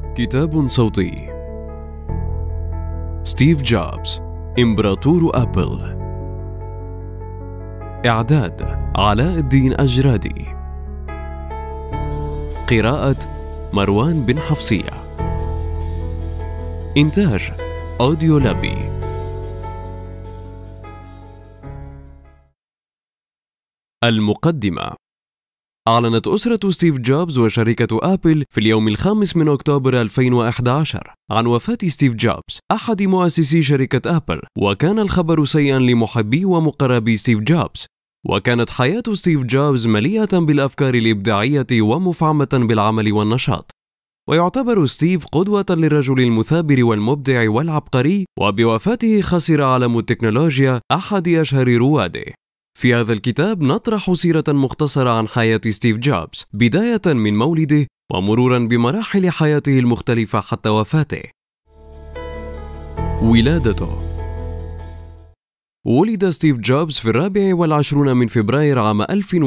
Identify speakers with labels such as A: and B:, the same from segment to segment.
A: كتاب صوتي. ستيف جوبز، إمبراطور أبل. إعداد علاء الدين أجرادي. قراءة مروان بن حفصية. إنتاج أوديو لابي. المقدمة. أعلنت أسرة ستيف جوبز وشركة آبل في اليوم 5 من أكتوبر 2011 عن وفاة ستيف جوبز أحد مؤسسي شركة آبل، وكان الخبر سيئا لمحبي ومقربي ستيف جوبز. وكانت حياة ستيف جوبز مليئة بالأفكار الإبداعية ومفعمة بالعمل والنشاط، ويعتبر ستيف قدوة للرجل المثابر والمبدع والعبقري، وبوفاته خسر عالم التكنولوجيا أحد أشهر رواده. في هذا الكتاب نطرح سيرة مختصرة عن حياة ستيف جوبز، بداية من مولده ومرورا بمراحل حياته المختلفة حتى وفاته. ولادته. ولد ستيف جوبز في 24 من فبراير عام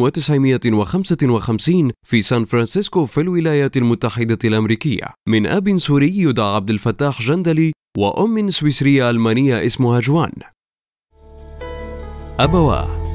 A: 1955 في سان فرانسيسكو في الولايات المتحدة الأمريكية، من أب سوري يدعى عبد الفتاح جندلي وأم سويسرية ألمانية اسمها جوان. أبواه.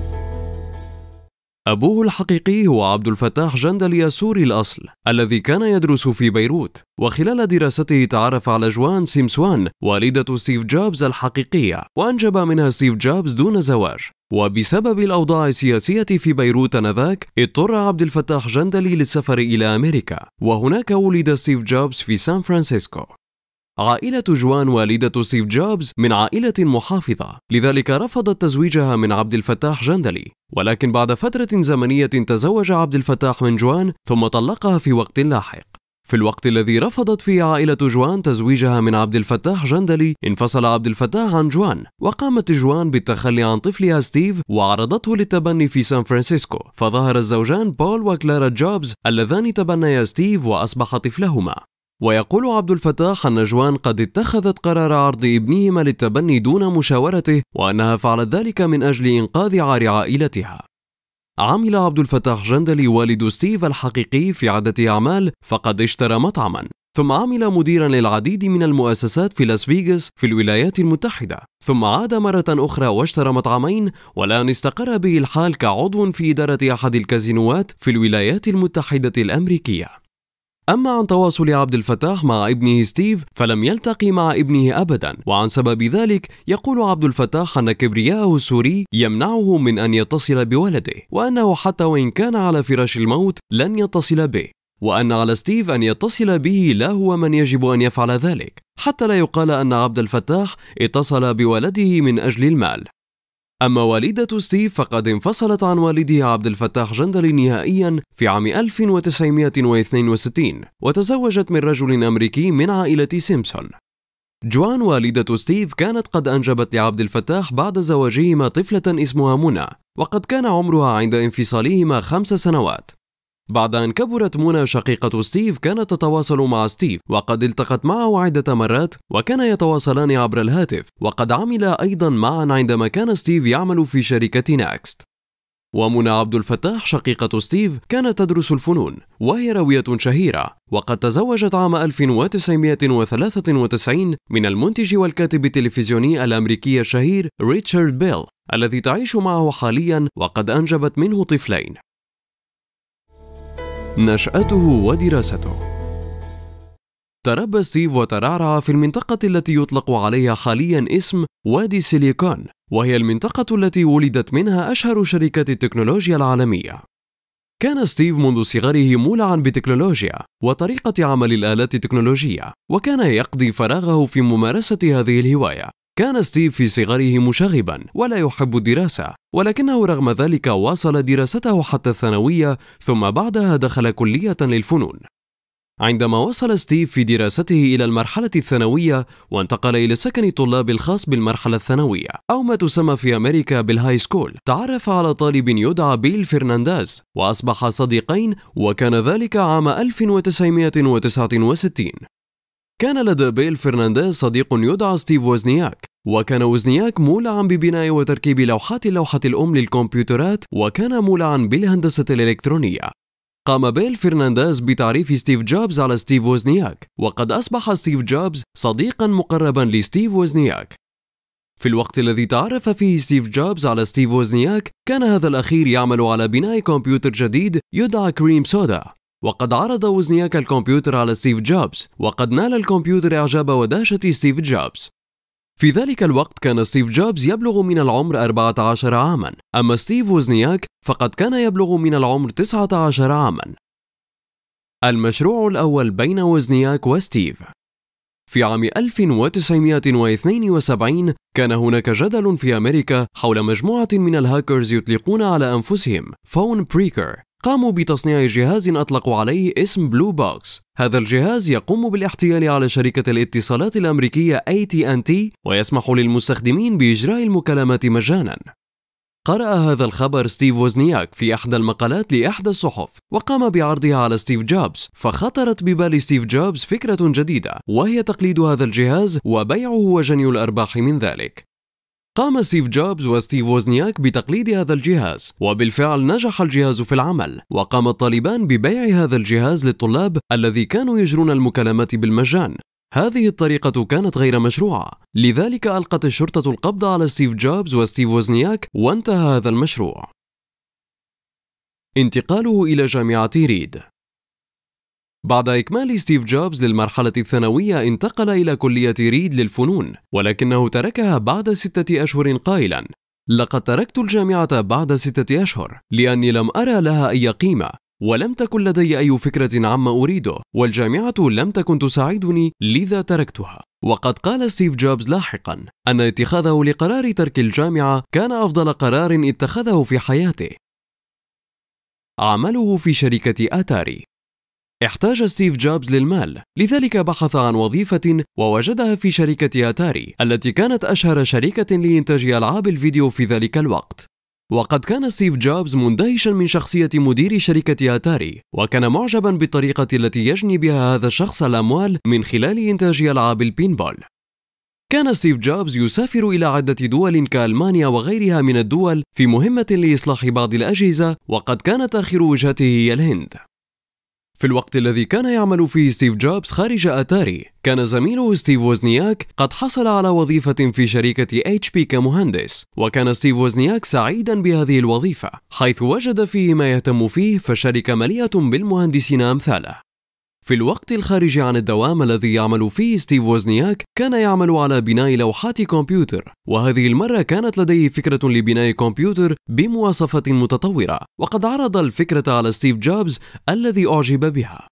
A: أبوه الحقيقي هو عبد الفتاح جندلي السوري الأصل الذي كان يدرس في بيروت، وخلال دراسته تعرف على جوان سيمسوان والدة ستيف جوبز الحقيقية، وأنجب منها ستيف جوبز دون زواج. وبسبب الأوضاع السياسية في بيروت آنذاك اضطر عبد الفتاح جندلي للسفر إلى أمريكا، وهناك ولد ستيف جوبز في سان فرانسيسكو. عائلة جوان والدة ستيف جوبز من عائلة محافظة، لذلك رفضت تزويجها من عبد الفتاح جندلي، ولكن بعد فترة زمنية تزوج عبد الفتاح من جوان ثم طلقها في وقت لاحق. في الوقت الذي رفضت فيه عائلة جوان تزويجها من عبد الفتاح جندلي، انفصل عبد الفتاح عن جوان، وقامت جوان بالتخلي عن طفلها ستيف وعرضته للتبني في سان فرانسيسكو، فظهر الزوجان بول وكلارا جوبز اللذان تبنيا ستيف وأصبح طفلهما. ويقول عبد الفتاح أن جوان قد اتخذت قرار عرض ابنهما للتبني دون مشاورته، وأنها فعلت ذلك من أجل إنقاذ عار عائلتها. عمل عبد الفتاح جندلي والد ستيف الحقيقي في عدة أعمال، فقد اشترى مطعما، ثم عمل مديرا للعديد من المؤسسات في لاس فيغاس في الولايات المتحدة، ثم عاد مرة أخرى واشترى مطعمين، والآن استقر به الحال كعضو في إدارة أحد الكازينوات في الولايات المتحدة الأمريكية. أما عن تواصل عبد الفتاح مع ابنه ستيف فلم يلتقي مع ابنه أبدا، وعن سبب ذلك يقول عبد الفتاح أن كبرياءه السوري يمنعه من أن يتصل بولده، وأنه حتى وإن كان على فراش الموت لن يتصل به، وأن على ستيف أن يتصل به، لا هو من يجب أن يفعل ذلك، حتى لا يقال أن عبد الفتاح اتصل بولده من أجل المال. أما والدة ستيف فقد انفصلت عن والده عبد الفتاح جندلي نهائيا في عام 1962، وتزوجت من رجل أمريكي من عائلة سيمسون. جوان والدة ستيف كانت قد أنجبت لعبد الفتاح بعد زواجهما طفلة اسمها منى، وقد كان عمرها عند انفصالهما 5 سنوات. بعد أن كبرت منى شقيقة ستيف كانت تتواصل مع ستيف، وقد التقت معه عدة مرات، وكان يتواصلان عبر الهاتف، وقد عملا أيضا معا عندما كان ستيف يعمل في شركة ناكست. ومنى عبد الفتاح شقيقة ستيف كانت تدرس الفنون، وهي راوية شهيرة، وقد تزوجت عام 1993 من المنتج والكاتب التلفزيوني الأمريكي الشهير ريتشارد بيل، الذي تعيش معه حاليا، وقد أنجبت منه طفلين. نشأته ودراسته. تربى ستيف وترعرع في المنطقة التي يطلق عليها حاليا اسم وادي سيليكون، وهي المنطقة التي ولدت منها أشهر شركات التكنولوجيا العالمية. كان ستيف منذ صغره مولعا بتكنولوجيا وطريقة عمل الآلات التكنولوجية، وكان يقضي فراغه في ممارسة هذه الهواية. كان ستيف في صغره مشاغبا ولا يحب الدراسة، ولكنه رغم ذلك واصل دراسته حتى الثانوية، ثم بعدها دخل كلية للفنون. عندما وصل ستيف في دراسته إلى المرحلة الثانوية وانتقل إلى سكن الطلاب الخاص بالمرحلة الثانوية، أو ما تسمى في أمريكا بالهاي سكول، تعرف على طالب يدعى بيل فرنانديز، وأصبحا صديقين، وكان ذلك عام 1969. كان لدى بيل فرنانديز صديق يدعى ستيف وزنياك، وكان وزنياك مولعا ببناء وتركيب لوحات اللوحة الأم للكمبيوترات، وكان مولعا بالهندسة الإلكترونية. قام بيل فرنانديز بتعريف ستيف جوبز على ستيف ووزنياك، وقد أصبح ستيف جوبز صديقاً مقرباً لستيف ووزنياك. في الوقت الذي تعرف فيه ستيف جوبز على ستيف ووزنياك، كان هذا الأخير يعمل على بناء كمبيوتر جديد يدعى كريم سودا، وقد عرض ووزنياك الكمبيوتر على ستيف جوبز، وقد نال الكمبيوتر إعجاب ودهشة ستيف جوبز. في ذلك الوقت كان ستيف جوبز يبلغ من العمر 14 عاماً، أما ستيف ووزنياك فقد كان يبلغ من العمر 19 عاماً. المشروع الأول بين ووزنياك وستيف. في عام 1972 كان هناك جدل في أمريكا حول مجموعة من الهاكرز يطلقون على أنفسهم فون بريكر. قاموا بتصنيع جهاز أطلقوا عليه اسم بلو بوكس. هذا الجهاز يقوم بالاحتيال على شركة الاتصالات الأمريكية AT&T ويسمح للمستخدمين بإجراء المكالمات مجاناً. قرأ هذا الخبر ستيف ووزنياك في أحدى المقالات لإحدى الصحف، وقام بعرضها على ستيف جوبز، فخطرت ببال ستيف جوبز فكرة جديدة، وهي تقليد هذا الجهاز وبيعه وجني الأرباح من ذلك. قام ستيف جوبز وستيف ووزنياك بتقليد هذا الجهاز، وبالفعل نجح الجهاز في العمل، وقام الطالبان ببيع هذا الجهاز للطلاب الذي كانوا يجرون المكالمات بالمجان. هذه الطريقة كانت غير مشروعة، لذلك ألقت الشرطة القبض على ستيف جوبز وستيف ووزنياك، وانتهى هذا المشروع. انتقاله إلى جامعة ريد. بعد إكمال ستيف جوبز للمرحلة الثانوية انتقل إلى كلية ريد للفنون، ولكنه تركها بعد 6 أشهر قائلاً: لقد تركت الجامعة بعد 6 أشهر لأني لم أرى لها أي قيمة، ولم تكن لدي أي فكرة عما أريده، والجامعة لم تكن تساعدني، لذا تركتها. وقد قال ستيف جوبز لاحقاً أن اتخاذه لقرار ترك الجامعة كان أفضل قرار اتخذه في حياته. عمله في شركة آتاري. احتاج ستيف جوبز للمال، لذلك بحث عن وظيفة ووجدها في شركة آتاري التي كانت أشهر شركة لإنتاج ألعاب الفيديو في ذلك الوقت. وقد كان ستيف جوبز مندهشا من شخصية مدير شركة آتاري، وكان معجبا بالطريقة التي يجني بها هذا الشخص الأموال من خلال إنتاج ألعاب البينبول. كان ستيف جوبز يسافر إلى عدة دول كألمانيا وغيرها من الدول في مهمة لإصلاح بعض الأجهزة، وقد كانت آخر وجهته هي الهند. في الوقت الذي كان يعمل فيه ستيف جوبز خارج آتاري، كان زميله ستيف ووزنياك قد حصل على وظيفة في شركة HP كمهندس، وكان ستيف ووزنياك سعيدا بهذه الوظيفة حيث وجد فيه ما يهتم فيه، فالشركة مليئة بالمهندسين أمثاله. في الوقت الخارج عن الدوام الذي يعمل فيه ستيف ووزنياك كان يعمل على بناء لوحات كمبيوتر، وهذه المرة كانت لديه فكرة لبناء كمبيوتر بمواصفات متطورة، وقد عرض الفكرة على ستيف جوبز الذي أعجب بها.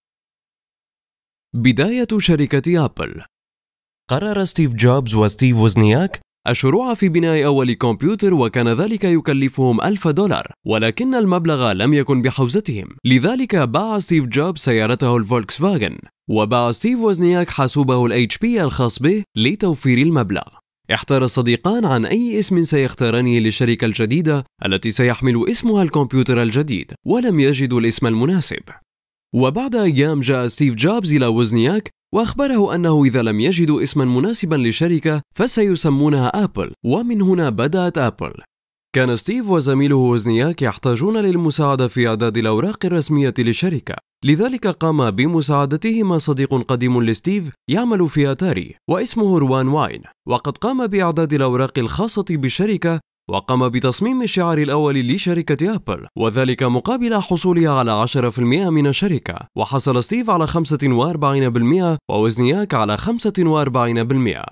A: بداية شركة أبل. قرر ستيف جوبز وستيف ووزنياك الشروع في بناء أول كمبيوتر، وكان ذلك يكلفهم $1000، ولكن المبلغ لم يكن بحوزتهم، لذلك باع ستيف جوبز سيارته الفولكس فاجن، وباع ستيف ووزنياك حاسوبه HP الخاص به لتوفير المبلغ. احتار الصديقان عن أي اسم سيختارانه للشركة الجديدة التي سيحمل اسمها الكمبيوتر الجديد، ولم يجدوا الاسم المناسب. وبعد أيام جاء ستيف جوبز إلى ووزنياك وأخبره أنه إذا لم يجدوا اسما مناسبا للشركة فسيسمونها أبل، ومن هنا بدأت أبل. كان ستيف وزميله ووزنياك يحتاجون للمساعدة في إعداد الأوراق الرسمية للشركة، لذلك قام بمساعدتهما صديق قديم لستيف يعمل في آتاري واسمه روان واين، وقد قام بإعداد الأوراق الخاصة بالشركة، وقام بتصميم الشعار الأول لشركة أبل، وذلك مقابل حصولها على 10% من الشركة، وحصل ستيف على 45% ووزنياك على 45%.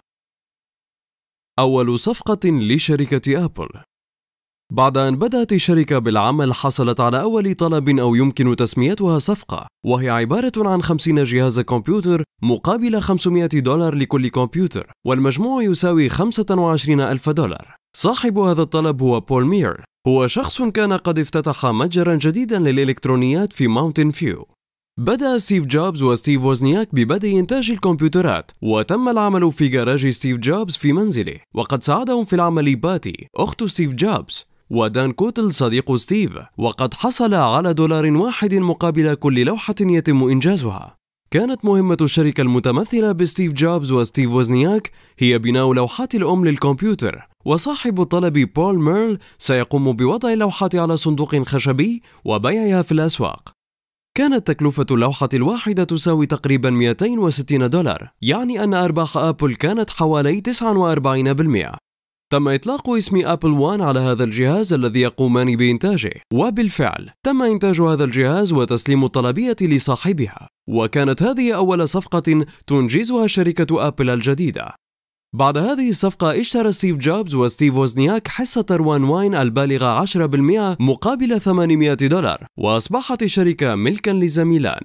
A: أول صفقة لشركة أبل. بعد أن بدأت الشركة بالعمل حصلت على أول طلب أو يمكن تسميتها صفقة، وهي عبارة عن 50 جهاز كمبيوتر مقابل $500 لكل كمبيوتر، والمجموع يساوي $25,000. صاحب هذا الطلب هو بول مير، هو شخص كان قد افتتح متجرا جديدا للإلكترونيات في ماونتن فيو. بدأ ستيف جوبز وستيف ووزنياك ببدء إنتاج الكمبيوترات، وتم العمل في جراج ستيف جوبز في منزله، وقد ساعدهم في العمل باتي أخت ستيف جوبز ودان كوتل صديق ستيف، وقد حصل على $1 مقابل كل لوحة يتم إنجازها. كانت مهمة الشركة المتمثلة بستيف جوبز وستيف ووزنياك هي بناء لوحات الأم للكمبيوتر، وصاحب الطلب بول ميرل سيقوم بوضع اللوحات على صندوق خشبي وبيعها في الأسواق. كانت تكلفة اللوحة الواحدة تساوي تقريبا $260، يعني أن أرباح أبل كانت حوالي 49%. تم إطلاق اسم أبل وان على هذا الجهاز الذي يقومان بإنتاجه، وبالفعل تم إنتاج هذا الجهاز وتسليم الطلبية لصاحبها، وكانت هذه أول صفقة تنجزها شركة أبل الجديدة. بعد هذه الصفقة اشترى ستيف جوبز وستيف ووزنياك حصة روان واين البالغة 10% مقابل $800، وأصبحت الشركة ملكا لزميلان.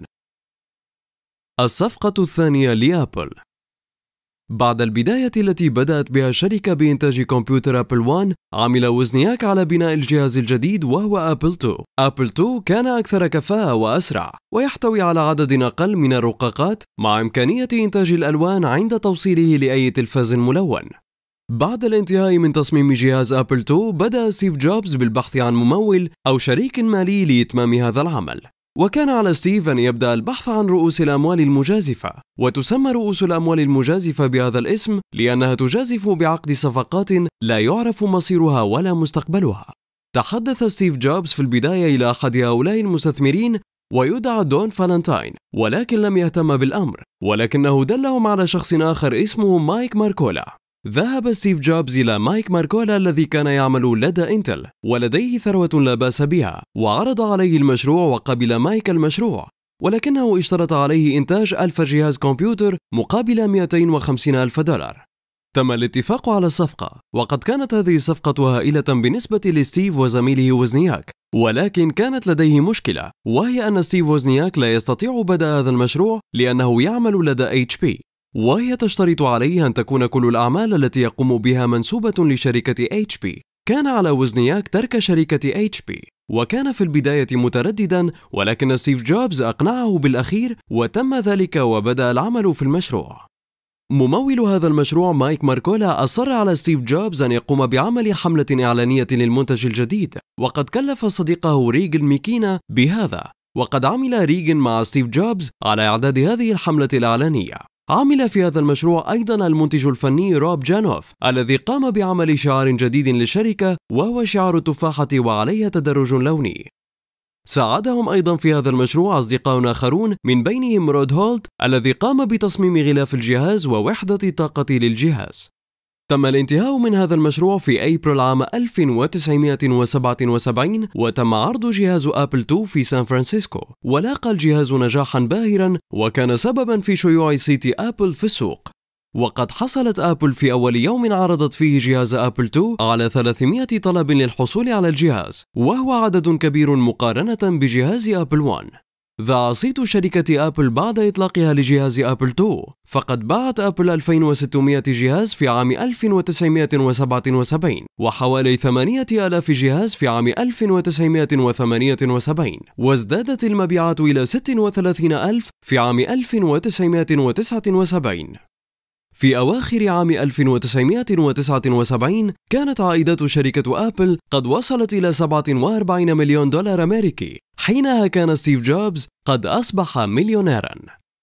A: الصفقة الثانية لأبل. بعد البداية التي بدأت بها الشركة بإنتاج كمبيوتر أبل وان، عمل وزنياك على بناء الجهاز الجديد وهو أبل 2. أبل 2 كان أكثر كفاءة وأسرع، ويحتوي على عدد أقل من الرقاقات مع إمكانية إنتاج الألوان عند توصيله لأي تلفاز ملون. بعد الانتهاء من تصميم جهاز أبل 2، بدأ ستيف جوبز بالبحث عن ممول أو شريك مالي لإتمام هذا العمل، وكان على ستيف أن يبدأ البحث عن رؤوس الأموال المجازفة، وتسمى رؤوس الأموال المجازفة بهذا الاسم لأنها تجازف بعقد صفقات لا يعرف مصيرها ولا مستقبلها. تحدث ستيف جوبز في البداية إلى أحد هؤلاء المستثمرين ويدعى دون فالنتاين، ولكن لم يهتم بالأمر، ولكنه دلهم على شخص آخر اسمه مايك ماركولا. ذهب ستيف جوبز إلى مايك ماركولا الذي كان يعمل لدى إنتل ولديه ثروة لا بأس بها، وعرض عليه المشروع وقبل مايك المشروع، ولكنه اشترط عليه إنتاج 1000 جهاز كمبيوتر مقابل $250,000. تم الاتفاق على الصفقة، وقد كانت هذه الصفقة هائلة بالنسبة لستيف وزميله وزنياك، ولكن كانت لديه مشكلة، وهي أن ستيف وزنياك لا يستطيع بدء هذا المشروع لأنه يعمل لدى HP، وهي تشترط عليه أن تكون كل الأعمال التي يقوم بها منسوبة لشركة HP. كان على وزنياك ترك شركة HP، وكان في البداية مترددا، ولكن ستيف جوبز أقنعه بالأخير وتم ذلك وبدأ العمل في المشروع. ممول هذا المشروع مايك ماركولا أصر على ستيف جوبز أن يقوم بعمل حملة إعلانية للمنتج الجديد، وقد كلف صديقه ريغن ميكينا بهذا، وقد عمل ريغن مع ستيف جوبز على إعداد هذه الحملة الإعلانية. عمل في هذا المشروع أيضا المنتج الفني روب جانوف الذي قام بعمل شعار جديد للشركة، وهو شعار التفاحة وعليها تدرج لوني. ساعدهم أيضا في هذا المشروع أصدقاء آخرون، من بينهم رود هولت الذي قام بتصميم غلاف الجهاز ووحدة الطاقة للجهاز. تم الانتهاء من هذا المشروع في أبريل عام 1977، وتم عرض جهاز أبل 2 في سان فرانسيسكو، ولاقى الجهاز نجاحا باهرا وكان سببا في شيوع صيت أبل في السوق. وقد حصلت أبل في أول يوم عرضت فيه جهاز أبل 2 على 300 طلب للحصول على الجهاز، وهو عدد كبير مقارنة بجهاز أبل 1. ذاع صيت شركة أبل بعد إطلاقها لجهاز أبل 2، فقد باعت أبل 2600 جهاز في عام 1977 وحوالي 8000 جهاز في عام 1978، وازدادت المبيعات إلى 36,000 في عام 1979. في أواخر عام 1979 كانت عائدات شركة أبل قد وصلت إلى $47 مليون أمريكي. حينها كان ستيف جوبز قد أصبح مليونيرا.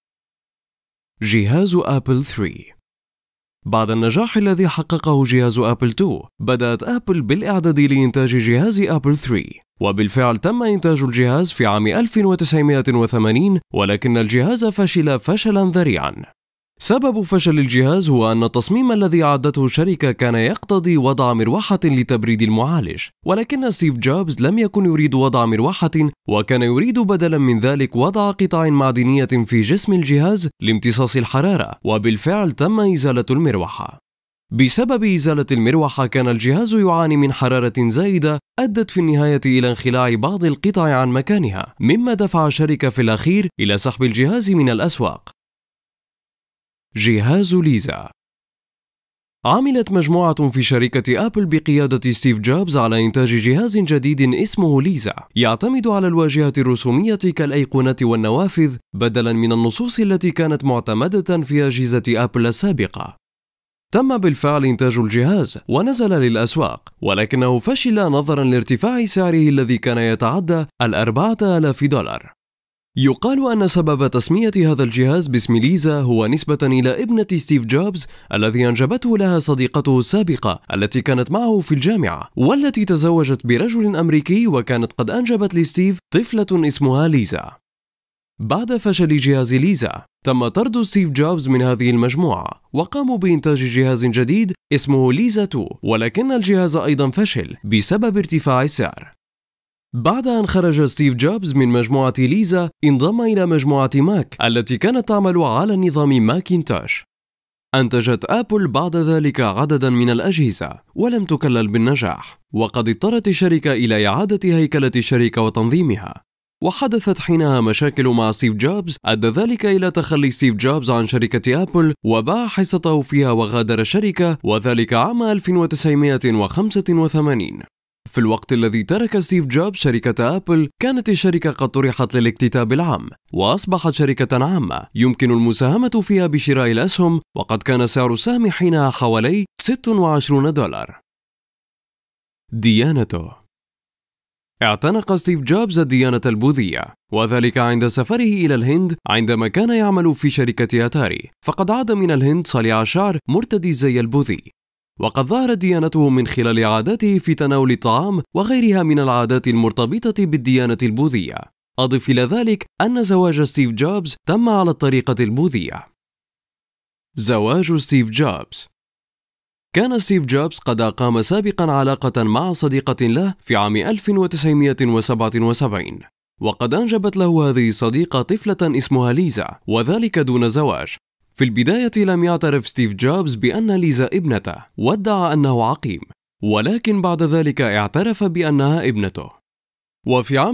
A: جهاز أبل 3. بعد النجاح الذي حققه جهاز أبل 2، بدأت أبل بالإعداد لإنتاج جهاز أبل 3، وبالفعل تم إنتاج الجهاز في عام 1980، ولكن الجهاز فشل فشلا ذريعا. سبب فشل الجهاز هو أن التصميم الذي أعدته الشركة كان يقتضي وضع مروحة لتبريد المعالج، ولكن ستيف جوبز لم يكن يريد وضع مروحة، وكان يريد بدلا من ذلك وضع قطع معدنية في جسم الجهاز لامتصاص الحرارة، وبالفعل تم إزالة المروحة. بسبب إزالة المروحة كان الجهاز يعاني من حرارة زائدة أدت في النهاية إلى انخلاع بعض القطع عن مكانها، مما دفع الشركة في الأخير إلى سحب الجهاز من الأسواق. جهاز ليزا. عملت مجموعة في شركة أبل بقيادة ستيف جوبز على إنتاج جهاز جديد اسمه ليزا، يعتمد على الواجهة الرسومية كالأيقونة والنوافذ بدلا من النصوص التي كانت معتمدة في أجهزة أبل السابقة. تم بالفعل إنتاج الجهاز ونزل للأسواق، ولكنه فشل نظرا لارتفاع سعره الذي كان يتعدى $4,000. يقال أن سبب تسمية هذا الجهاز باسم ليزا هو نسبة إلى ابنة ستيف جوبز الذي أنجبته لها صديقته السابقة التي كانت معه في الجامعة، والتي تزوجت برجل أمريكي وكانت قد أنجبت لستيف طفلة اسمها ليزا. بعد فشل جهاز ليزا تم طرد ستيف جوبز من هذه المجموعة، وقاموا بإنتاج جهاز جديد اسمه ليزا 2، ولكن الجهاز أيضا فشل بسبب ارتفاع السعر. بعد أن خرج ستيف جوبز من مجموعة ليزا، انضم إلى مجموعة ماك التي كانت تعمل على نظام ماكنتوش. أنتجت آبل بعد ذلك عددا من الأجهزة ولم تكلل بالنجاح، وقد اضطرت الشركة إلى إعادة هيكلة الشركة وتنظيمها، وحدثت حينها مشاكل مع ستيف جوبز أدى ذلك إلى تخلي ستيف جوبز عن شركة آبل وباع حصته فيها وغادر الشركة، وذلك عام 1985. في الوقت الذي ترك ستيف جوبز شركة آبل كانت الشركة قد طرحت للاكتتاب العام وأصبحت شركة عامة يمكن المساهمة فيها بشراء الأسهم، وقد كان سعر السهم حينها حوالي $26. ديانته. اعتنق ستيف جوبز الديانة البوذية، وذلك عند سفره إلى الهند عندما كان يعمل في شركة أتاري، فقد عاد من الهند صليع الشعر مرتدي الزي البوذي، وقد ظهرت ديانته من خلال عاداته في تناول الطعام وغيرها من العادات المرتبطة بالديانة البوذية. أضف إلى ذلك أن زواج ستيف جوبز تم على الطريقة البوذية. زواج ستيف جوبز. كان ستيف جوبز قد أقام سابقا علاقة مع صديقة له في عام 1977، وقد أنجبت له هذه الصديقة طفلة اسمها ليزا، وذلك دون زواج. في البداية لم يعترف ستيف جوبز بأن ليزا ابنته، وادعى أنه عقيم، ولكن بعد ذلك اعترف بأنها ابنته. وفي عام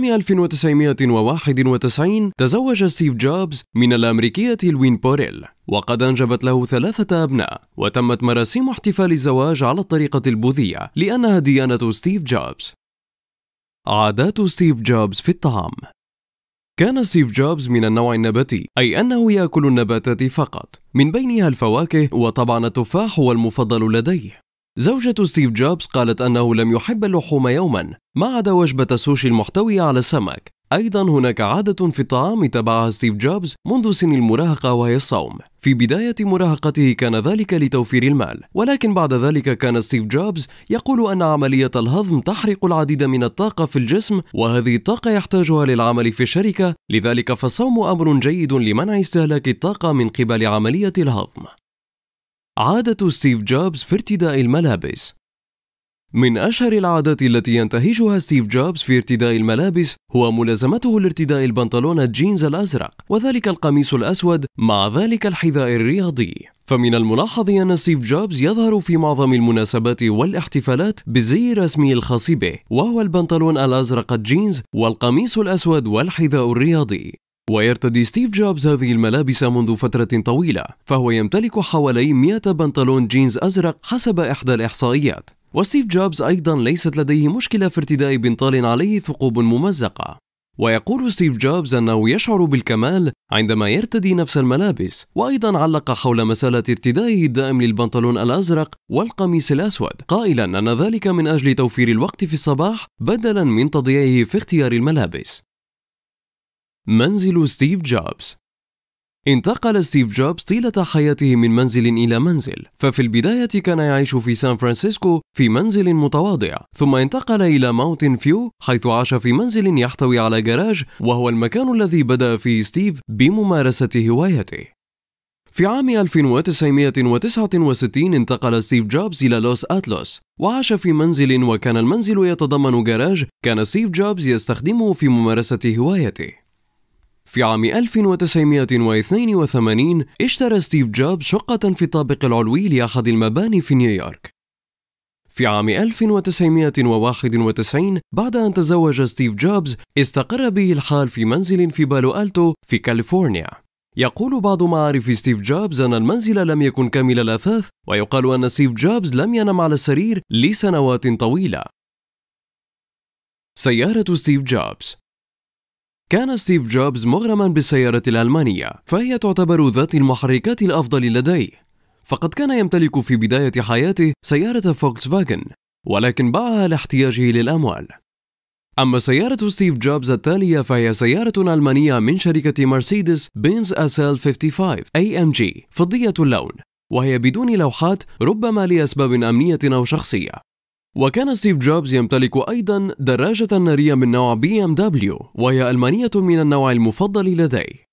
A: 1991 تزوج ستيف جوبز من الأمريكية لوين بوريل، وقد أنجبت له 3 أبناء، وتمت مراسيم احتفال الزواج على الطريقة البوذية لأنها ديانة ستيف جوبز. عادات ستيف جوبز في الطعام. كان ستيف جوبز من النوع النباتي، أي أنه يأكل النباتات فقط، من بينها الفواكه، وطبعا التفاح هو المفضل لديه. زوجة ستيف جوبز قالت أنه لم يحب اللحوم يوما ما عدا وجبة السوشي المحتوية على السمك. أيضا هناك عادة في الطعام اتبعها ستيف جوبز منذ سن المراهقة وهي الصوم. في بداية مراهقته كان ذلك لتوفير المال، ولكن بعد ذلك كان ستيف جوبز يقول أن عملية الهضم تحرق العديد من الطاقة في الجسم، وهذه الطاقة يحتاجها للعمل في الشركة، لذلك فالصوم أمر جيد لمنع استهلاك الطاقة من قبل عملية الهضم. عادة ستيف جوبز في ارتداء الملابس. من أشهر العادات التي ينتهجها ستيف جوبز في ارتداء الملابس هو ملازمته لارتداء البنطلون الجينز الأزرق، وذلك القميص الأسود مع ذلك الحذاء الرياضي. فمن الملاحظ أن ستيف جوبز يظهر في معظم المناسبات والاحتفالات بالزي الرسمي الخاص به، وهو البنطلون الأزرق الجينز والقميص الأسود والحذاء الرياضي. ويرتدي ستيف جوبز هذه الملابس منذ فترة طويلة، فهو يمتلك حوالي 100 بنطلون جينز أزرق حسب إحدى الإحصائيات. وستيف جوبز أيضا ليست لديه مشكلة في ارتداء بنطال عليه ثقوب ممزقة، ويقول ستيف جوبز أنه يشعر بالكمال عندما يرتدي نفس الملابس. وأيضا علق حول مسألة ارتدائه الدائم للبنطلون الأزرق والقميص الأسود، قائلا أن ذلك من أجل توفير الوقت في الصباح بدلا من تضييعه في اختيار الملابس. منزل ستيف جوبز. انتقل ستيف جوبز طيلة حياته من منزل إلى منزل، ففي البداية كان يعيش في سان فرانسيسكو في منزل متواضع، ثم انتقل إلى ماونتن فيو حيث عاش في منزل يحتوي على جراج، وهو المكان الذي بدأ فيه ستيف بممارسة هوايته. في عام 1969 انتقل ستيف جوبز إلى لوس أتلوس وعاش في منزل، وكان المنزل يتضمن جراج كان ستيف جوبز يستخدمه في ممارسة هوايته. في عام 1982 اشترى ستيف جوبز شقة في الطابق العلوي لأحد المباني في نيويورك. في عام 1991 بعد أن تزوج ستيف جوبز استقر به الحال في منزل في بالو ألتو في كاليفورنيا. يقول بعض معارف ستيف جوبز أن المنزل لم يكن كامل الأثاث، ويقال أن ستيف جوبز لم ينم على السرير لسنوات طويلة. سيارة ستيف جوبز. كان ستيف جوبز مغرما بالسيارة الألمانية، فهي تعتبر ذات المحركات الأفضل لديه، فقد كان يمتلك في بداية حياته سيارة فولكس فاجن، ولكن باعها لاحتياجه للأموال. أما سيارة ستيف جوبز التالية فهي سيارة ألمانية من شركة مرسيدس بنز SL 55 AMG فضية اللون، وهي بدون لوحات ربما لأسباب أمنية أو شخصية. وكان ستيف جوبز يمتلك أيضا دراجة نارية من نوع BMW، وهي ألمانية من النوع المفضل لديه.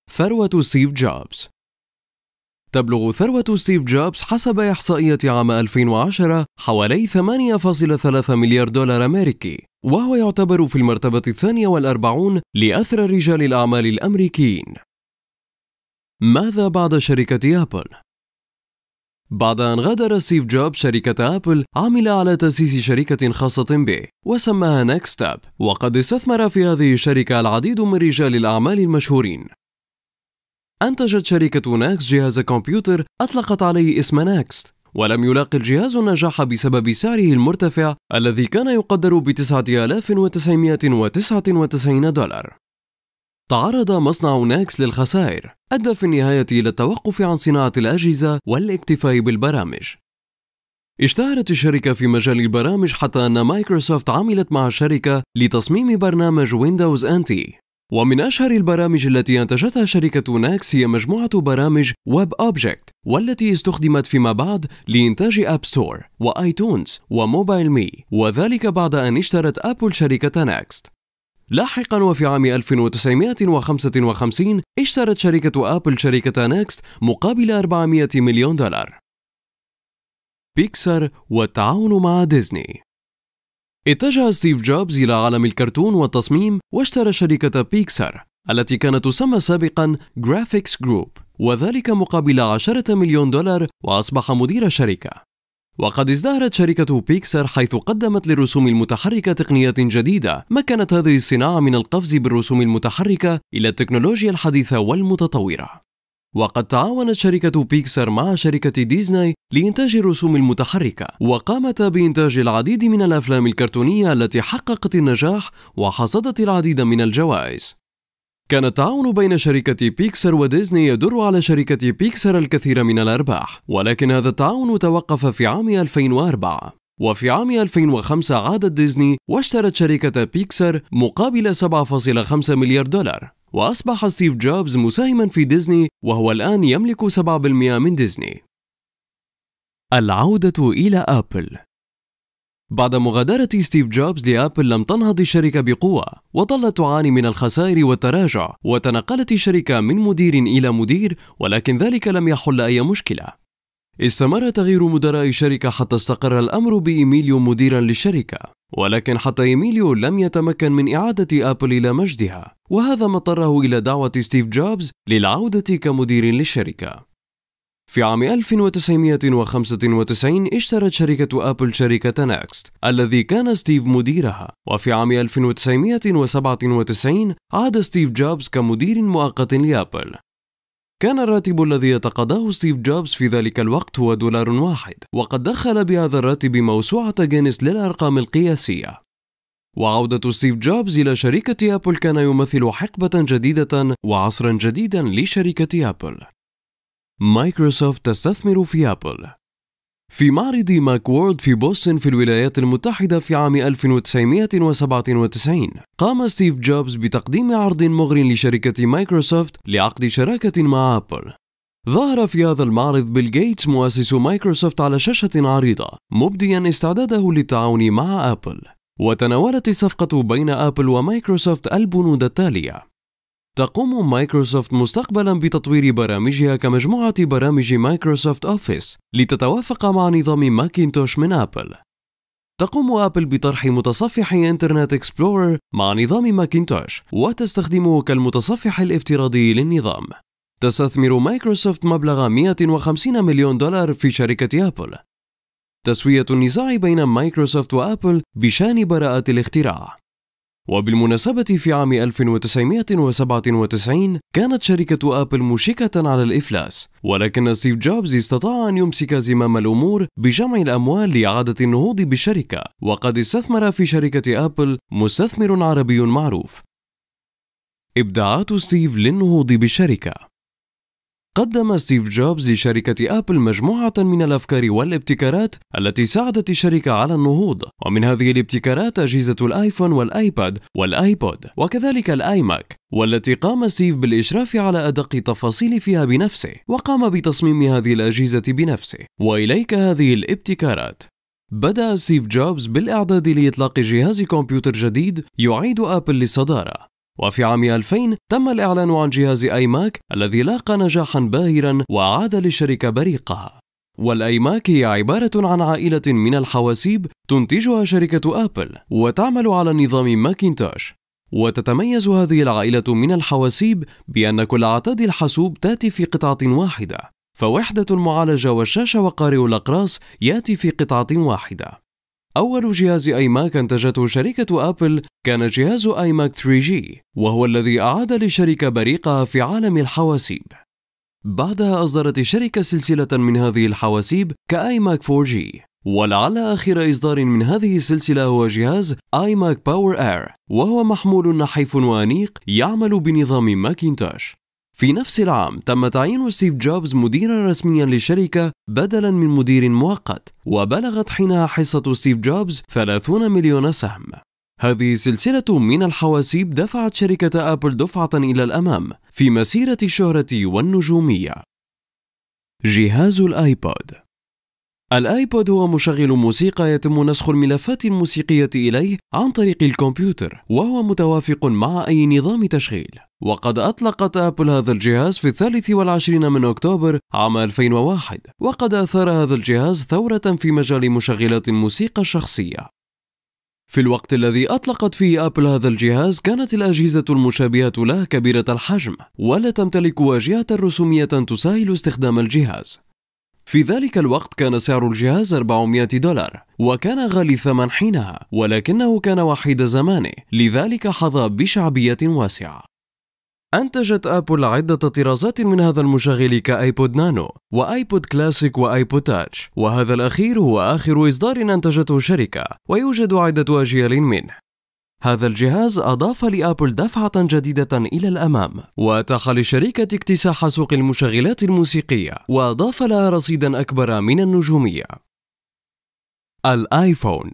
A: ثروة ستيف جوبز. تبلغ ثروة ستيف جوبز حسب إحصائية عام 2010 حوالي 8.3 مليار دولار أمريكي، وهو يعتبر في المرتبة 42 لأثرى رجال الأعمال الأمريكيين. ماذا بعد شركة أبل؟ بعد أن غادر ستيف جوبز شركة أبل، عمل على تأسيس شركة خاصة به وسماها نكستاب، وقد استثمر في هذه الشركة العديد من رجال الأعمال المشهورين. أنتجت شركة ناكس جهاز كمبيوتر أطلقت عليه اسم ناكست، ولم يلاقي الجهاز النجاح بسبب سعره المرتفع الذي كان يقدر $9,999. تعرض مصنع ناكس للخسائر، أدى في النهاية إلى التوقف عن صناعة الأجهزة والاكتفاء بالبرامج. اشتهرت الشركة في مجال البرامج حتى أن مايكروسوفت عملت مع الشركة لتصميم برنامج ويندوز NT. ومن أشهر البرامج التي أنتجتها شركة ناكس هي مجموعة برامج ويب أوبجكت، والتي استخدمت فيما بعد لإنتاج أب ستور وآيتونز وموبايل مي، وذلك بعد أن اشترت أبل شركة ناكست. لاحقا وفي عام 1955 اشترت شركة أبل شركة ناكست مقابل $400 مليون. بيكسار والتعاون مع ديزني. اتجه ستيف جوبز إلى عالم الكرتون والتصميم واشترى شركة بيكسار التي كانت تسمى سابقا جرافيكس جروب، وذلك مقابل $10 مليون، وأصبح مدير الشركة. وقد ازدهرت شركة بيكسار حيث قدمت للرسوم المتحركة تقنيات جديدة مكنت هذه الصناعة من القفز بالرسوم المتحركة إلى التكنولوجيا الحديثة والمتطورة. وقد تعاونت شركة بيكسار مع شركة ديزني لإنتاج الرسوم المتحركة، وقامتا بإنتاج العديد من الأفلام الكرتونية التي حققت النجاح وحصدت العديد من الجوائز. كان التعاون بين شركة بيكسار وديزني يدر على شركة بيكسار الكثير من الأرباح، ولكن هذا التعاون توقف في عام 2004. وفي عام 2005 عادت ديزني واشترت شركة بيكسار مقابل $7.5 مليار، وأصبح ستيف جوبز مساهما في ديزني، وهو الآن يملك 7% من ديزني. العودة إلى أبل. بعد مغادرة ستيف جوبز لأبل لم تنهض الشركة بقوة، وظلت تعاني من الخسائر والتراجع، وتنقلت الشركة من مدير إلى مدير، ولكن ذلك لم يحل أي مشكلة. استمر تغيير مدراء الشركة حتى استقر الأمر بإيميليو مديرا للشركة، ولكن حتى إيميليو لم يتمكن من إعادة أبل إلى مجدها، وهذا ما اضطره إلى دعوة ستيف جوبز للعودة كمدير للشركة. في عام 1995 اشترت شركة أبل شركة ناكست الذي كان ستيف مديرها، وفي عام 1997 عاد ستيف جوبز كمدير مؤقت لأبل. كان الراتب الذي يتقاضاه ستيف جوبز في ذلك الوقت هو $1، وقد دخل بهذا الراتب موسوعة جينيس للأرقام القياسية. وعودة ستيف جوبز إلى شركة أبل كان يمثل حقبة جديدة وعصرا جديدا لشركة أبل. مايكروسوفت تستثمر في أبل. في معرض ماكوورد في بوسطن في الولايات المتحدة في عام 1997 قام ستيف جوبز بتقديم عرض مغرٍ لشركة مايكروسوفت لعقد شراكة مع أبل. ظهر في هذا المعرض بيل غيتس مؤسس مايكروسوفت على شاشة عريضة مبديا استعداده للتعاون مع أبل، وتناولت الصفقة بين أبل ومايكروسوفت البنود التالية: تقوم مايكروسوفت مستقبلا بتطوير برامجها كمجموعة برامج مايكروسوفت أوفيس لتتوافق مع نظام ماكنتوش من أبل. تقوم أبل بطرح متصفح إنترنت إكسبلورر مع نظام ماكنتوش وتستخدمه كالمتصفح الافتراضي للنظام. تستثمر مايكروسوفت مبلغ $150 مليون في شركة أبل. تسوية النزاع بين مايكروسوفت وأبل بشأن براءة الاختراع. وبالمناسبة في عام 1997 كانت شركة أبل مشكة على الإفلاس، ولكن ستيف جوبز استطاع أن يمسك زمام الأمور بجمع الأموال لإعادة النهوض بالشركة، وقد استثمر في شركة أبل مستثمر عربي معروف. إبداعات ستيف للنهوض بالشركة. قدم ستيف جوبز لشركة أبل مجموعة من الأفكار والابتكارات التي ساعدت الشركة على النهوض، ومن هذه الابتكارات أجهزة الآيفون والآيباد والآيبود وكذلك الآيماك، والتي قام ستيف بالإشراف على أدق التفاصيل فيها بنفسه، وقام بتصميم هذه الأجهزة بنفسه. وإليك هذه الابتكارات. بدأ ستيف جوبز بالإعداد لإطلاق جهاز كمبيوتر جديد يعيد أبل للصدارة، وفي عام 2000 تم الإعلان عن جهاز آيماك الذي لاقى نجاحا باهرا وأعاد للشركة بريقها. والآيماك هي عبارة عن عائلة من الحواسيب تنتجها شركة آبل وتعمل على نظام ماكنتوش. وتتميز هذه العائلة من الحواسيب بأن كل أعتاد الحاسوب تأتي في قطعة واحدة، فوحدة المعالجة والشاشة وقارئ الأقراص يأتي في قطعة واحدة. أول جهاز آيماك أنتجته شركة آبل كان جهاز آيماك 3G، وهو الذي أعاد للشركة بريقها في عالم الحواسيب. بعدها أصدرت الشركة سلسلة من هذه الحواسيب كآيماك 4G، ولعل آخر إصدار من هذه السلسلة هو جهاز آيماك باور إير، وهو محمول نحيف وأنيق يعمل بنظام ماكنتوش. في نفس العام تم تعيين ستيف جوبز مديرا رسميا للشركة بدلا من مدير مؤقت، وبلغت حينها حصة ستيف جوبز 30 مليون سهم. هذه سلسلة من الحواسيب دفعت شركة آبل دفعة إلى الأمام في مسيرة الشهرة والنجومية. جهاز الآيبود. الآيبود هو مشغل موسيقى يتم نسخ الملفات الموسيقية إليه عن طريق الكمبيوتر، وهو متوافق مع أي نظام تشغيل. وقد أطلقت آبل هذا الجهاز في 23 من أكتوبر عام 2001، وقد أثار هذا الجهاز ثورة في مجال مشغلات الموسيقى الشخصية. في الوقت الذي أطلقت فيه آبل هذا الجهاز كانت الأجهزة المشابهة له كبيرة الحجم ولا تمتلك واجهة رسومية تسهل استخدام الجهاز. في ذلك الوقت كان سعر الجهاز $400 وكان غالي الثمن حينها، ولكنه كان وحيد زمانه، لذلك حظى بشعبية واسعة. أنتجت آبل عدة طرازات من هذا المشغل كآيبود نانو وآيبود كلاسيك وآيبود تاتش، وهذا الأخير هو آخر إصدار أنتجته الشركة، ويوجد عدة أجيال منه. هذا الجهاز أضاف لآبل دفعة جديدة إلى الأمام، وأتاح للشركة اكتساح سوق المشغلات الموسيقية، وأضاف لها رصيدا أكبر من النجومية. الآيفون.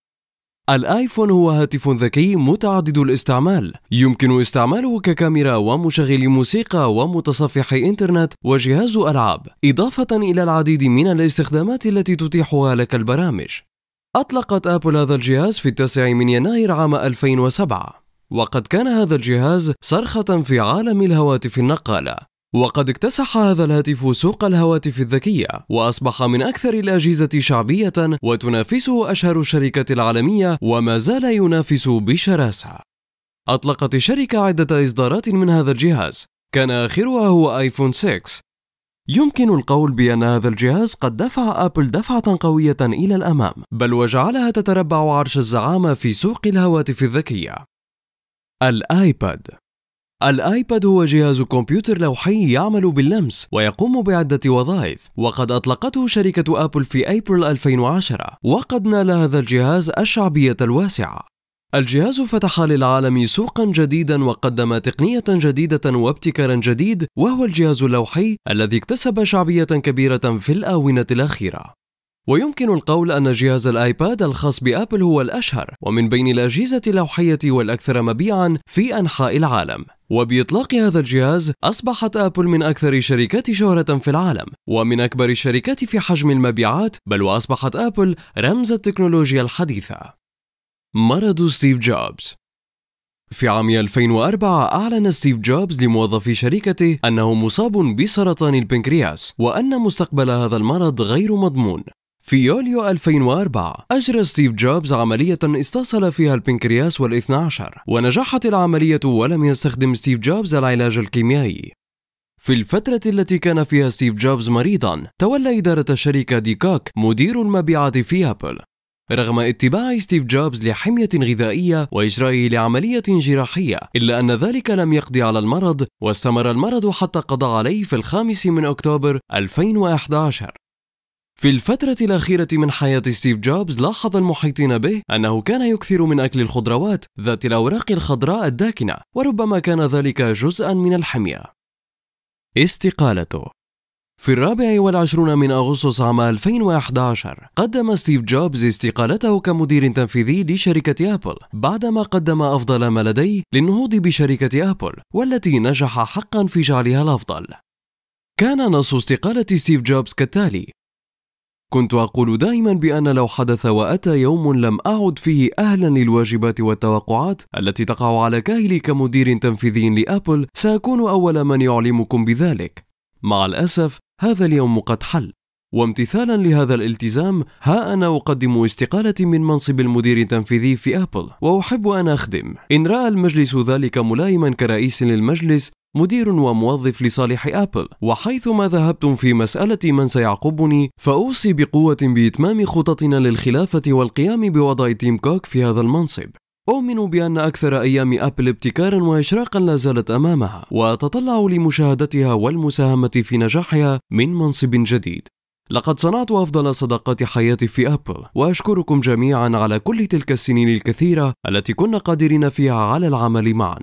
A: الآيفون هو هاتف ذكي متعدد الاستعمال، يمكن استعماله ككاميرا ومشغل موسيقى ومتصفح إنترنت وجهاز ألعاب، إضافة إلى العديد من الاستخدامات التي تتيحها لك البرامج. أطلقت آبل هذا الجهاز في 9 من يناير عام 2007، وقد كان هذا الجهاز صرخة في عالم الهواتف النقالة، وقد اكتسح هذا الهاتف سوق الهواتف الذكية، وأصبح من أكثر الأجهزة شعبية وتنافسه أشهر الشركات العالمية، وما زال ينافس بشراسة. أطلقت الشركة عدة إصدارات من هذا الجهاز، كان آخرها هو آيفون 6. يمكن القول بأن هذا الجهاز قد دفع آبل دفعة قوية إلى الأمام، بل وجعلها تتربع عرش الزعامة في سوق الهواتف الذكية. الآيباد. الآيباد هو جهاز كمبيوتر لوحي يعمل باللمس ويقوم بعدة وظائف، وقد أطلقته شركة آبل في أبريل 2010، وقد نال هذا الجهاز الشعبية الواسعة. الجهاز فتح للعالم سوقا جديدا وقدم تقنية جديدة وابتكارا جديد، وهو الجهاز اللوحي الذي اكتسب شعبية كبيرة في الآونة الأخيرة. ويمكن القول أن جهاز الآيباد الخاص بآبل هو الأشهر ومن بين الأجهزة اللوحية والأكثر مبيعا في أنحاء العالم، وبإطلاق هذا الجهاز أصبحت آبل من أكثر الشركات شهرة في العالم ومن أكبر الشركات في حجم المبيعات، بل وأصبحت آبل رمز التكنولوجيا الحديثة. مرض ستيف جوبز. في عام 2004 أعلن ستيف جوبز لموظفي شركته أنه مصاب بسرطان البنكرياس، وأن مستقبل هذا المرض غير مضمون. في يوليو 2004 أجرى ستيف جوبز عملية استأصل فيها البنكرياس وال12، ونجحت العملية ولم يستخدم ستيف جوبز العلاج الكيميائي. في الفترة التي كان فيها ستيف جوبز مريضا، تولى إدارة الشركة دي كوك مدير المبيعات في آبل، رغم اتباع ستيف جوبز لحمية غذائية وإجرائه لعملية جراحية، إلا أن ذلك لم يقضي على المرض، واستمر المرض حتى قضى عليه في 5 من أكتوبر 2011. في الفترة الأخيرة من حياة ستيف جوبز لاحظ المحيطين به أنه كان يكثر من أكل الخضروات ذات الأوراق الخضراء الداكنة، وربما كان ذلك جزءا من الحمية. استقالته. في 24 من أغسطس عام 2011 قدم ستيف جوبز استقالته كمدير تنفيذي لشركة آبل، بعدما قدم أفضل ما لديه للنهوض بشركة آبل، والتي نجح حقا في جعلها الأفضل. كان نص استقالة ستيف جوبز كالتالي: كنت أقول دائما بأن لو حدث وأتى يوم لم أعد فيه أهلا للواجبات والتوقعات التي تقع على كاهلي كمدير تنفيذي لأبل، سأكون أول من يعلمكم بذلك. مع الأسف هذا اليوم قد حل، وامتثالا لهذا الالتزام ها أنا أقدم استقالتي من منصب المدير التنفيذي في أبل، وأحب أن أخدم. إن رأى المجلس ذلك ملائما كرئيس للمجلس، مدير وموظف لصالح أبل، وحيثما ذهبتم في مسألة من سيعقبني، فأوصي بقوة بإتمام خططنا للخلافة والقيام بوضع تيم كوك في هذا المنصب. أؤمن بأن أكثر أيام أبل ابتكارا وإشراقا لا زالت أمامها، وأتطلع لمشاهدتها والمساهمة في نجاحها من منصب جديد. لقد صنعت أفضل صداقات حياتي في أبل، وأشكركم جميعا على كل تلك السنين الكثيرة التي كنا قادرين فيها على العمل معا.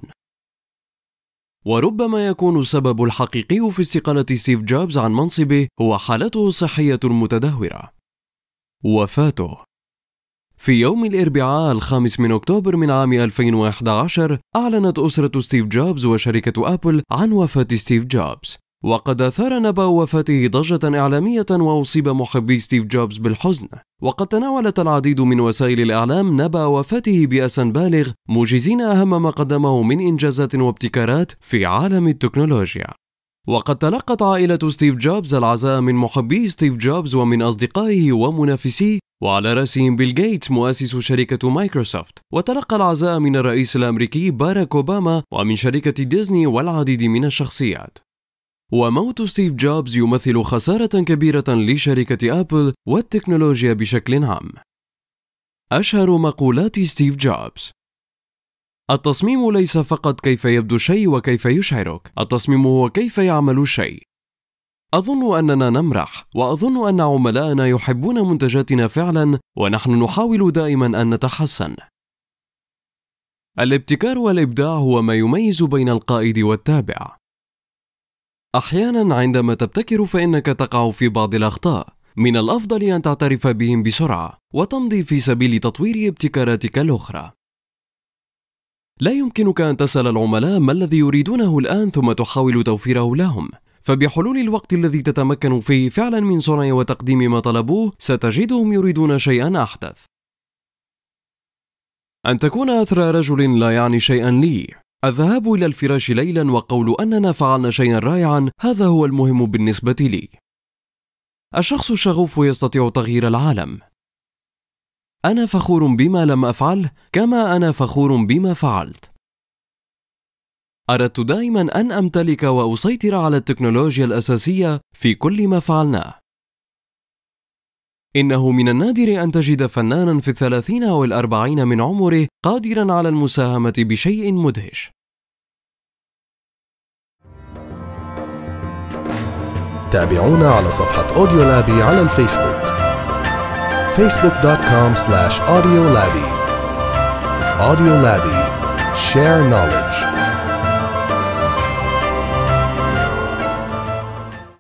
A: وربما يكون السبب الحقيقي في استقالة ستيف جوبز عن منصبه هو حالته الصحية المتدهورة. وفاته في يوم الأربعاء 5 أكتوبر من عام 2011، أعلنت أسرة ستيف جوبز وشركة أبل عن وفاة ستيف جوبز، وقد أثار نبأ وفاته ضجة إعلامية وأصيب محبي ستيف جوبز بالحزن. وقد تناولت العديد من وسائل الإعلام نبأ وفاته بأسى بالغ، موجزين أهم ما قدمه من إنجازات وابتكارات في عالم التكنولوجيا. وقد تلقت عائلة ستيف جوبز العزاء من محبي ستيف جوبز ومن أصدقائه ومنافسيه، وعلى رأسهم بيل غيتس مؤسس شركة مايكروسوفت، وتلقى العزاء من الرئيس الأمريكي باراك أوباما ومن شركة ديزني والعديد من الشخصيات. وموت ستيف جوبز يمثل خسارة كبيرة لشركة أبل والتكنولوجيا بشكل عام. أشهر مقولات ستيف جوبز: التصميم ليس فقط كيف يبدو الشيء وكيف يشعرك، التصميم هو كيف يعمل الشيء. أظن أننا نمرح، وأظن أن عملاءنا يحبون منتجاتنا فعلا، ونحن نحاول دائما أن نتحسن. الابتكار والإبداع هو ما يميز بين القائد والتابع. أحيانا عندما تبتكر فإنك تقع في بعض الأخطاء، من الأفضل أن تعترف بهم بسرعة وتمضي في سبيل تطوير ابتكاراتك الأخرى. لا يمكنك أن تسأل العملاء ما الذي يريدونه الآن ثم تحاول توفيره لهم، فبحلول الوقت الذي تتمكن فيه فعلا من صنع وتقديم ما طلبوه، ستجدهم يريدون شيئا أحدث. أن تكون أثرى رجل لا يعني شيئا لي. الذهاب إلى الفراش ليلا وقول أننا فعلنا شيئا رائعا، هذا هو المهم بالنسبة لي. الشخص الشغوف يستطيع تغيير العالم. أنا فخور بما لم أفعله كما أنا فخور بما فعلت. أردت دائما أن أمتلك وأسيطر على التكنولوجيا الأساسية في كل ما فعلناه. إنه من النادر أن تجد فنانا في 30 أو 40 من عمره قادرا على المساهمة بشيء مدهش.
B: تابعونا على صفحة أوديولابي على الفيسبوك facebook.com/audiolabby. Audiolabby. Share knowledge.